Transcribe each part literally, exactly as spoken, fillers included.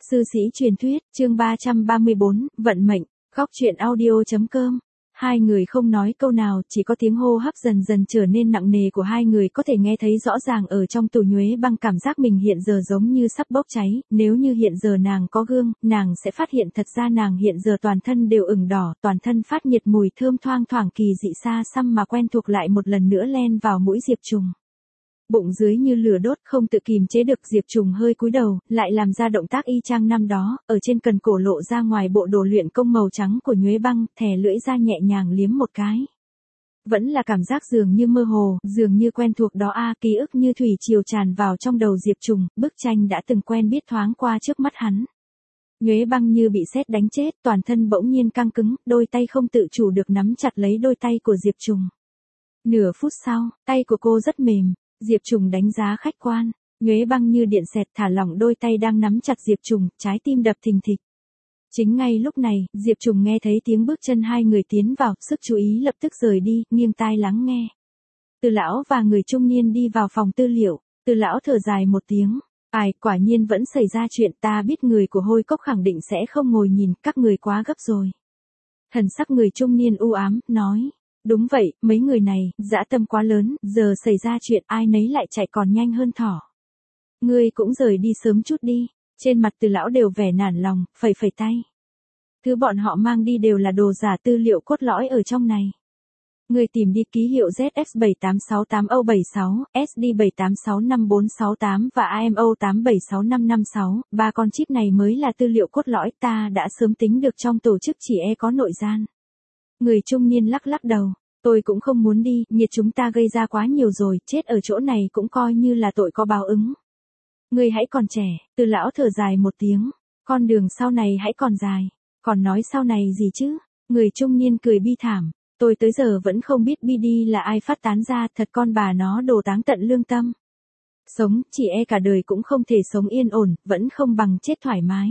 Sư sĩ truyền thuyết, chương ba trăm ba mươi bốn, vận mệnh, góc truyện audio.com. Hai người không nói câu nào, chỉ có tiếng hô hấp dần dần trở nên nặng nề của hai người có thể nghe thấy rõ ràng ở trong tủ nhuế băng. Cảm giác mình hiện giờ giống như sắp bốc cháy, nếu như hiện giờ nàng có gương, nàng sẽ phát hiện thật ra nàng hiện giờ toàn thân đều ửng đỏ, toàn thân phát nhiệt, mùi thơm thoang thoảng kỳ dị xa xăm mà quen thuộc lại một lần nữa len vào mũi Diệp Trùng. Bụng dưới như lửa đốt, không tự kìm chế được, Diệp Trùng hơi cúi đầu, lại làm ra động tác y chang năm đó, ở trên cần cổ lộ ra ngoài bộ đồ luyện công màu trắng của nhuế băng, thè lưỡi ra nhẹ nhàng liếm một cái. Vẫn là cảm giác dường như mơ hồ, dường như quen thuộc đó a, ký ức như thủy triều tràn vào trong đầu Diệp Trùng, bức tranh đã từng quen biết thoáng qua trước mắt hắn. Nhuế băng như bị sét đánh chết, toàn thân bỗng nhiên căng cứng, đôi tay không tự chủ được nắm chặt lấy đôi tay của Diệp Trùng. Nửa phút sau, tay của cô rất mềm. Diệp Trùng đánh giá khách quan, nhuế băng như điện xẹt thả lỏng đôi tay đang nắm chặt Diệp Trùng, trái tim đập thình thịch. Chính ngay lúc này, Diệp Trùng nghe thấy tiếng bước chân hai người tiến vào, sức chú ý lập tức rời đi, nghiêng tai lắng nghe. Từ lão và người trung niên đi vào phòng tư liệu, Từ lão thở dài một tiếng, ai, quả nhiên vẫn xảy ra chuyện, ta biết người của Hôi Cốc khẳng định sẽ không ngồi nhìn, các người quá gấp rồi. Thần sắc người trung niên u ám, nói. Đúng vậy, mấy người này, dã tâm quá lớn, giờ xảy ra chuyện ai nấy lại chạy còn nhanh hơn thỏ. Ngươi cũng rời đi sớm chút đi, trên mặt Từ lão đều vẻ nản lòng, phẩy phẩy tay. Thứ bọn họ mang đi đều là đồ giả, tư liệu cốt lõi ở trong này. Ngươi tìm đi ký hiệu Z X bảy tám sáu tám O bảy sáu, S D bảy tám sáu năm bốn sáu tám và A M O tám bảy sáu năm năm sáu, ba con chip này mới là tư liệu cốt lõi, ta đã sớm tính được trong tổ chức chỉ e có nội gian. Người trung niên lắc lắc đầu, tôi cũng không muốn đi, nhiệt chúng ta gây ra quá nhiều rồi, chết ở chỗ này cũng coi như là tội có báo ứng. Người hãy còn trẻ, Từ lão thở dài một tiếng, con đường sau này hãy còn dài, còn nói sau này gì chứ? Người trung niên cười bi thảm, tôi tới giờ vẫn không biết bi đi là ai phát tán ra, thật con bà nó đồ táng tận lương tâm. Sống, chỉ e cả đời cũng không thể sống yên ổn, vẫn không bằng chết thoải mái.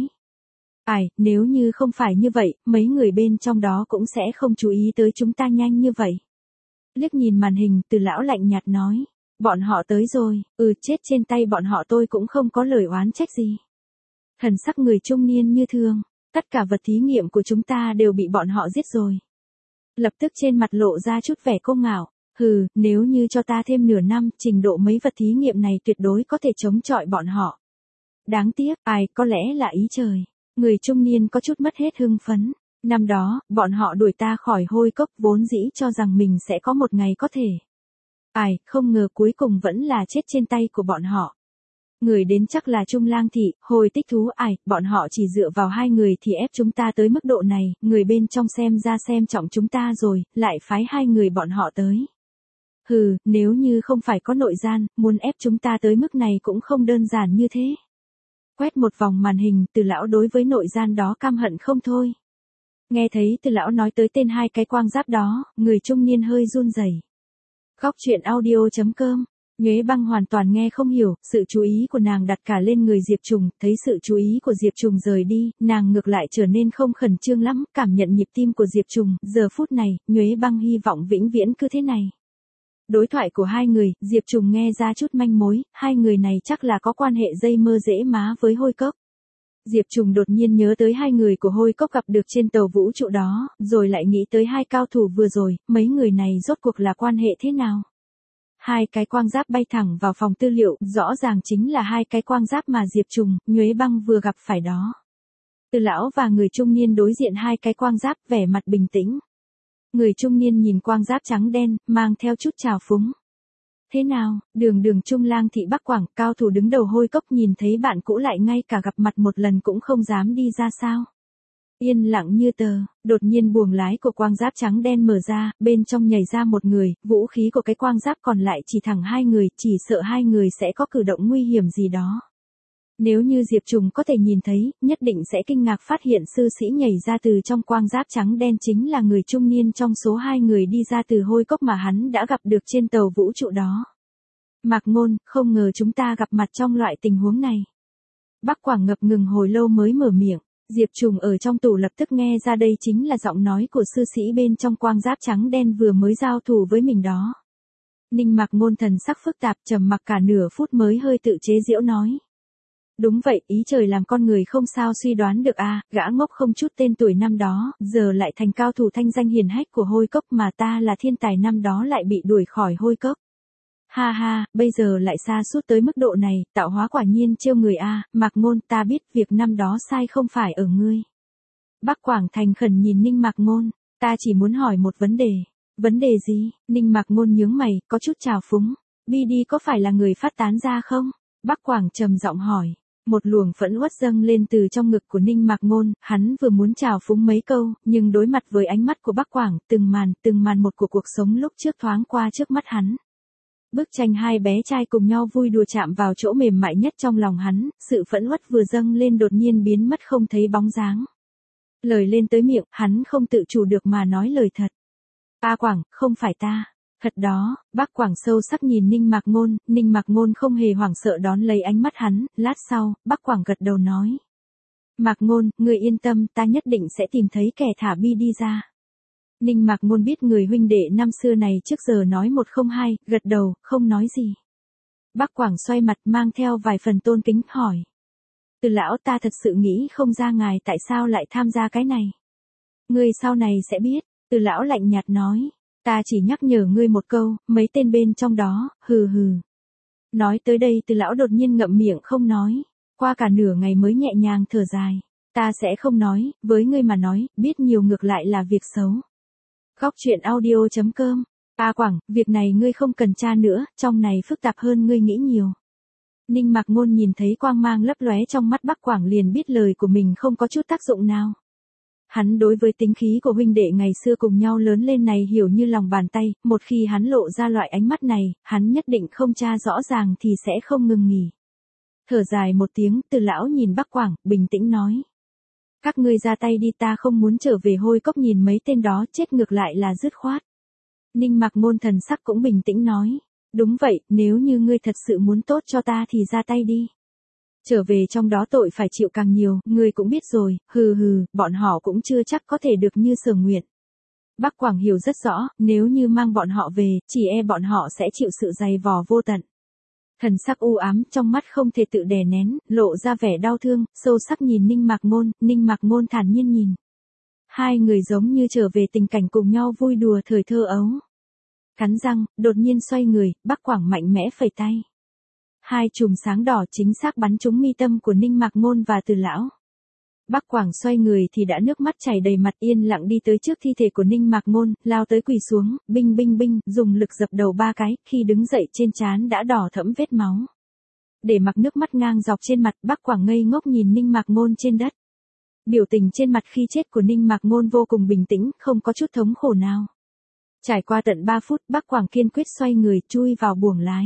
Ai, nếu như không phải như vậy, mấy người bên trong đó cũng sẽ không chú ý tới chúng ta nhanh như vậy. Liếc nhìn màn hình, Từ lão lạnh nhạt nói, bọn họ tới rồi, ừ chết trên tay bọn họ tôi cũng không có lời oán trách gì. Thần sắc người trung niên như thường, tất cả vật thí nghiệm của chúng ta đều bị bọn họ giết rồi. Lập tức trên mặt lộ ra chút vẻ cô ngạo, hừ, nếu như cho ta thêm nửa năm, trình độ mấy vật thí nghiệm này tuyệt đối có thể chống chọi bọn họ. Đáng tiếc, ai, có lẽ là ý trời. Người trung niên có chút mất hết hưng phấn. Năm đó, bọn họ đuổi ta khỏi Hôi Cốc, vốn dĩ cho rằng mình sẽ có một ngày có thể. Ai, không ngờ cuối cùng vẫn là chết trên tay của bọn họ. Người đến chắc là Trung Lang Thị, Hồi Tích Thú, ai, bọn họ chỉ dựa vào hai người thì ép chúng ta tới mức độ này, người bên trong xem ra xem trọng chúng ta rồi, lại phái hai người bọn họ tới. Hừ, nếu như không phải có nội gian, muốn ép chúng ta tới mức này cũng không đơn giản như thế. Quét một vòng màn hình, Từ lão đối với nội gian đó căm hận không thôi. Nghe thấy Từ lão nói tới tên hai cái quang giáp đó, người trung niên hơi run rẩy. Góc truyện audio.com. Nhuế băng hoàn toàn nghe không hiểu, sự chú ý của nàng đặt cả lên người Diệp Trùng, thấy sự chú ý của Diệp Trùng rời đi, nàng ngược lại trở nên không khẩn trương lắm, cảm nhận nhịp tim của Diệp Trùng, giờ phút này, Nhuế băng hy vọng vĩnh viễn cứ thế này. Đối thoại của hai người, Diệp Trùng nghe ra chút manh mối, hai người này chắc là có quan hệ dây mơ rễ má với Hôi Cốc. Diệp Trùng đột nhiên nhớ tới hai người của Hôi Cốc gặp được trên tàu vũ trụ đó, rồi lại nghĩ tới hai cao thủ vừa rồi, mấy người này rốt cuộc là quan hệ thế nào? Hai cái quang giáp bay thẳng vào phòng tư liệu, rõ ràng chính là hai cái quang giáp mà Diệp Trùng, Nhuế băng vừa gặp phải đó. Từ lão và người trung niên đối diện hai cái quang giáp, vẻ mặt bình tĩnh. Người trung niên nhìn quang giáp trắng đen, mang theo chút trào phúng. Thế nào, đường đường Trung Lang Thị Bắc Quảng, cao thủ đứng đầu Hôi Cốc nhìn thấy bạn cũ lại ngay cả gặp mặt một lần cũng không dám đi ra sao? Yên lặng như tờ, đột nhiên buồng lái của quang giáp trắng đen mở ra, bên trong nhảy ra một người, vũ khí của cái quang giáp còn lại chỉ thẳng hai người, chỉ sợ hai người sẽ có cử động nguy hiểm gì đó. Nếu như Diệp Trùng có thể nhìn thấy, nhất định sẽ kinh ngạc phát hiện sư sĩ nhảy ra từ trong quang giáp trắng đen chính là người trung niên trong số hai người đi ra từ Hôi Cốc mà hắn đã gặp được trên tàu vũ trụ đó. Mạc Ngôn, không ngờ chúng ta gặp mặt trong loại tình huống này. Bắc Quảng ngập ngừng hồi lâu mới mở miệng, Diệp Trùng ở trong tủ lập tức nghe ra đây chính là giọng nói của sư sĩ bên trong quang giáp trắng đen vừa mới giao thủ với mình đó. Ninh Mạc Ngôn thần sắc phức tạp trầm mặc cả nửa phút mới hơi tự chế giễu nói. Đúng vậy, ý trời làm con người không sao suy đoán được a, gã ngốc không chút tên tuổi năm đó, giờ lại thành cao thủ thanh danh hiển hách của hôi cốc mà ta là thiên tài năm đó lại bị đuổi khỏi hôi cốc. Ha ha, bây giờ lại xa sút tới mức độ này, tạo hóa quả nhiên trêu người a, Mạc Ngôn, ta biết việc năm đó sai không phải ở ngươi. Bắc Quảng thành khẩn nhìn Ninh Mạc Ngôn, ta chỉ muốn hỏi một vấn đề. Vấn đề gì? Ninh Mạc Ngôn nhướng mày, có chút trào phúng. Bi đi có phải là người phát tán ra không? Bắc Quảng trầm giọng hỏi. Một luồng phẫn uất dâng lên từ trong ngực của Ninh Mạc Ngôn, hắn vừa muốn trào phúng mấy câu, nhưng đối mặt với ánh mắt của Bắc Quảng, từng màn, từng màn một của cuộc sống lúc trước thoáng qua trước mắt hắn. Bức tranh hai bé trai cùng nhau vui đùa chạm vào chỗ mềm mại nhất trong lòng hắn, sự phẫn uất vừa dâng lên đột nhiên biến mất không thấy bóng dáng. Lời lên tới miệng, hắn không tự chủ được mà nói lời thật. A Quảng, không phải ta. Thật đó, Bắc Quảng sâu sắc nhìn Ninh Mạc Ngôn, Ninh Mạc Ngôn không hề hoảng sợ đón lấy ánh mắt hắn, lát sau, Bắc Quảng gật đầu nói. Mạc Ngôn, người yên tâm, ta nhất định sẽ tìm thấy kẻ thả Bi đi ra. Ninh Mạc Ngôn biết người huynh đệ năm xưa này trước giờ nói một không hai, gật đầu, không nói gì. Bắc Quảng xoay mặt mang theo vài phần tôn kính, hỏi. Từ lão, ta thật sự nghĩ không ra ngài tại sao lại tham gia cái này. Ngươi sau này sẽ biết, Từ lão lạnh nhạt nói. Ta chỉ nhắc nhở ngươi một câu, mấy tên bên trong đó, hừ hừ. Nói tới đây Từ lão đột nhiên ngậm miệng không nói, qua cả nửa ngày mới nhẹ nhàng thở dài. Ta sẽ không nói, với ngươi mà nói, biết nhiều ngược lại là việc xấu. Góc truyện audio chấm com. A Quảng, việc này ngươi không cần tra nữa, trong này phức tạp hơn ngươi nghĩ nhiều. Ninh Mạc Ngôn nhìn thấy quang mang lấp lóe trong mắt Bắc Quảng liền biết lời của mình không có chút tác dụng nào. Hắn đối với tính khí của huynh đệ ngày xưa cùng nhau lớn lên này hiểu như lòng bàn tay, một khi hắn lộ ra loại ánh mắt này, hắn nhất định không tra rõ ràng thì sẽ không ngừng nghỉ. Thở dài một tiếng, Từ lão nhìn Bắc Quảng, bình tĩnh nói. Các ngươi ra tay đi, ta không muốn trở về hôi cốc nhìn mấy tên đó chết ngược lại là dứt khoát. Ninh Mạc Ngôn thần sắc cũng bình tĩnh nói. Đúng vậy, nếu như ngươi thật sự muốn tốt cho ta thì ra tay đi. Trở về trong đó tội phải chịu càng nhiều, ngươi cũng biết rồi, hừ hừ, bọn họ cũng chưa chắc có thể được như Sở Nguyệt. Bắc Quảng hiểu rất rõ, nếu như mang bọn họ về, chỉ e bọn họ sẽ chịu sự dày vò vô tận. Thần sắc u ám, trong mắt không thể tự đè nén, lộ ra vẻ đau thương, sâu sắc nhìn Ninh Mạc Ngôn, Ninh Mạc Ngôn thản nhiên nhìn. Hai người giống như trở về tình cảnh cùng nhau vui đùa thời thơ ấu. Cắn răng, đột nhiên xoay người, Bắc Quảng mạnh mẽ phẩy tay. Hai chùm sáng đỏ chính xác bắn trúng mi tâm của Ninh Mạc Ngôn và Từ lão. Bắc Quảng xoay người thì đã nước mắt chảy đầy mặt, yên lặng đi tới trước thi thể của Ninh Mạc Ngôn, lao tới quỳ xuống, binh binh binh, dùng lực dập đầu ba cái, khi đứng dậy trên trán đã đỏ thẫm vết máu. Để mặc nước mắt ngang dọc trên mặt, Bắc Quảng ngây ngốc nhìn Ninh Mạc Ngôn trên đất. Biểu tình trên mặt khi chết của Ninh Mạc Ngôn vô cùng bình tĩnh, không có chút thống khổ nào. Trải qua tận ba phút, Bắc Quảng kiên quyết xoay người, chui vào buồng lái.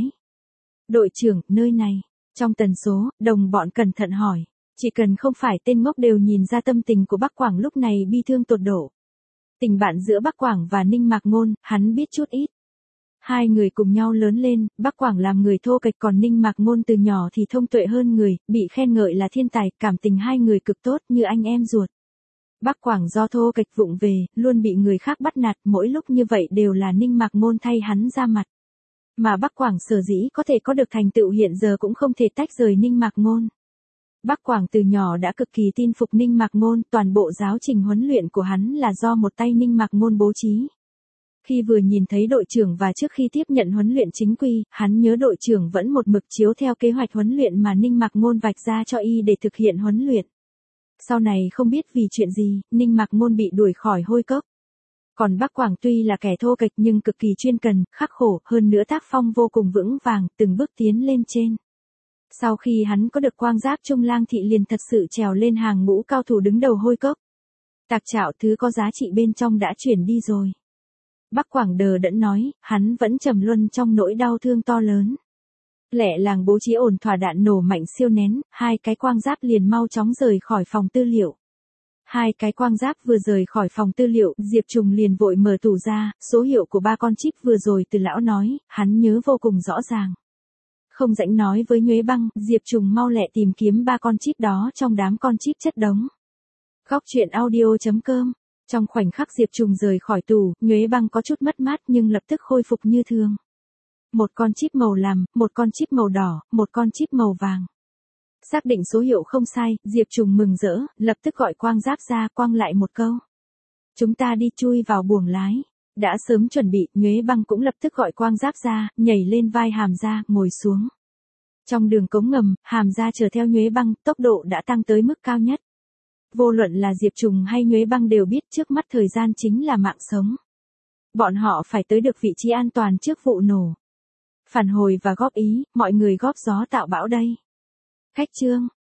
Đội trưởng, nơi này. Trong tần số, đồng bọn cẩn thận hỏi. Chỉ cần không phải tên ngốc đều nhìn ra tâm tình của Bắc Quảng lúc này bi thương tột độ. Tình bạn giữa Bắc Quảng và Ninh Mạc Ngôn, hắn biết chút ít. Hai người cùng nhau lớn lên, Bắc Quảng làm người thô kệch còn Ninh Mạc Ngôn từ nhỏ thì thông tuệ hơn người, bị khen ngợi là thiên tài, cảm tình hai người cực tốt như anh em ruột. Bắc Quảng do thô kệch vụng về, luôn bị người khác bắt nạt, mỗi lúc như vậy đều là Ninh Mạc Ngôn thay hắn ra mặt. Mà Bắc Quảng sở dĩ có thể có được thành tựu hiện giờ cũng không thể tách rời Ninh Mạc Ngôn. Bắc Quảng từ nhỏ đã cực kỳ tin phục Ninh Mạc Ngôn, toàn bộ giáo trình huấn luyện của hắn là do một tay Ninh Mạc Ngôn bố trí. Khi vừa nhìn thấy đội trưởng và trước khi tiếp nhận huấn luyện chính quy, hắn nhớ đội trưởng vẫn một mực chiếu theo kế hoạch huấn luyện mà Ninh Mạc Ngôn vạch ra cho y để thực hiện huấn luyện. Sau này không biết vì chuyện gì, Ninh Mạc Ngôn bị đuổi khỏi hôi cốc. Còn Bắc Quảng tuy là kẻ thô kệch nhưng cực kỳ chuyên cần, khắc khổ, hơn nữa tác phong vô cùng vững vàng, từng bước tiến lên trên. Sau khi hắn có được quang giáp Trung Lang Thị liền thật sự trèo lên hàng ngũ cao thủ đứng đầu hôi cốc. Tạc trạo thứ có giá trị bên trong đã chuyển đi rồi. Bắc Quảng đờ đẫn nói, hắn vẫn trầm luân trong nỗi đau thương to lớn. Lẹ làng bố trí ổn thỏa đạn nổ mạnh siêu nén, hai cái quang giáp liền mau chóng rời khỏi phòng tư liệu. Hai cái quang giáp vừa rời khỏi phòng tư liệu, Diệp Trùng liền vội mở tủ ra, số hiệu của ba con chip vừa rồi Từ lão nói, hắn nhớ vô cùng rõ ràng. Không rảnh nói với Nhuế Băng, Diệp Trùng mau lẹ tìm kiếm ba con chip đó trong đám con chip chất đống. Góc truyện audio chấm com. Trong khoảnh khắc Diệp Trùng rời khỏi tủ, Nhuế Băng có chút mất mát nhưng lập tức khôi phục như thường. Một con chip màu lam, một con chip màu đỏ, một con chip màu vàng. Xác định số hiệu không sai, Diệp Trùng mừng rỡ, lập tức gọi Quang Giáp ra, quăng lại một câu. Chúng ta đi chui vào buồng lái. Đã sớm chuẩn bị, Nhuế Băng cũng lập tức gọi Quang Giáp ra, nhảy lên vai Hàm Gia, ngồi xuống. Trong đường cống ngầm, Hàm Gia chở theo Nhuế Băng, tốc độ đã tăng tới mức cao nhất. Vô luận là Diệp Trùng hay Nhuế Băng đều biết trước mắt thời gian chính là mạng sống. Bọn họ phải tới được vị trí an toàn trước vụ nổ. Phản hồi và góp ý, mọi người góp gió tạo bão đây. Khách trương.